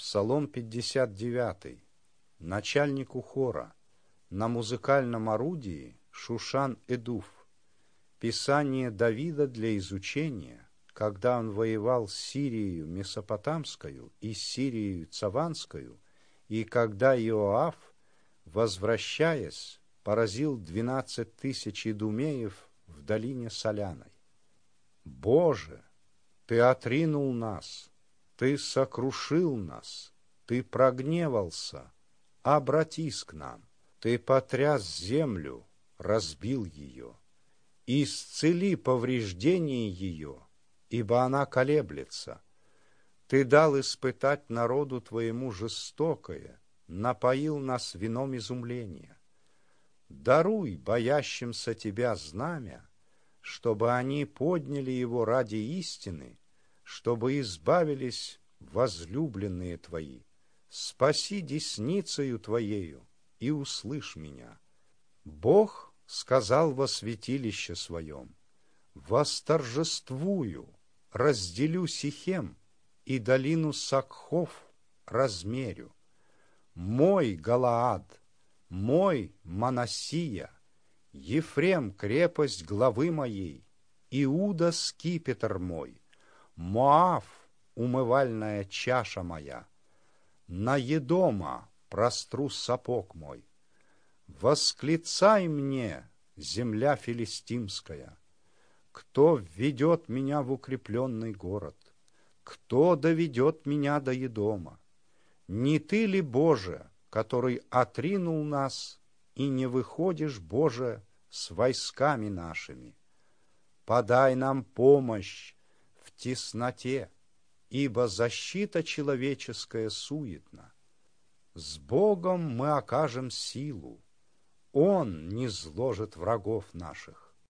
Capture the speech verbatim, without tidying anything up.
Псалом пятьдесят девять. Начальнику хора. На музыкальном орудии Шушан Эдуф. Писание Давида для изучения, когда он воевал с Сирией Месопотамскою и Сирией Цаванскою, и когда Иоав, возвращаясь, поразил двенадцать тысяч идумеев в долине Соляной. Боже, Ты отринул нас, Ты сокрушил нас, Ты прогневался, обратись к нам. Ты потряс землю, разбил ее. Исцели повреждение ее, ибо она колеблется. Ты дал испытать народу Твоему жестокое, напоил нас вином изумления. Даруй боящимся Тебя знамя, чтобы они подняли его ради истины, чтобы избавились возлюбленные Твои. Спаси десницею Твоею и услышь меня. Бог сказал во святилище своем: восторжествую, разделю Сихем и долину Сакхов размерю. Мой Галаад, мой Манассия, Ефрем крепость главы моей, Иуда скипетр мой, Моав умывальная чаша моя. На Едома простру сапог мой. Восклицай мне, земля филистимская, кто введет меня в укрепленный город, кто доведет меня до Едома? Не Ты ли, Боже, который отринул нас, и не выходишь, Боже, с войсками нашими? Подай нам помощь в тесноте, ибо защита человеческая суетна. С Богом мы окажем силу, Он низложит врагов наших.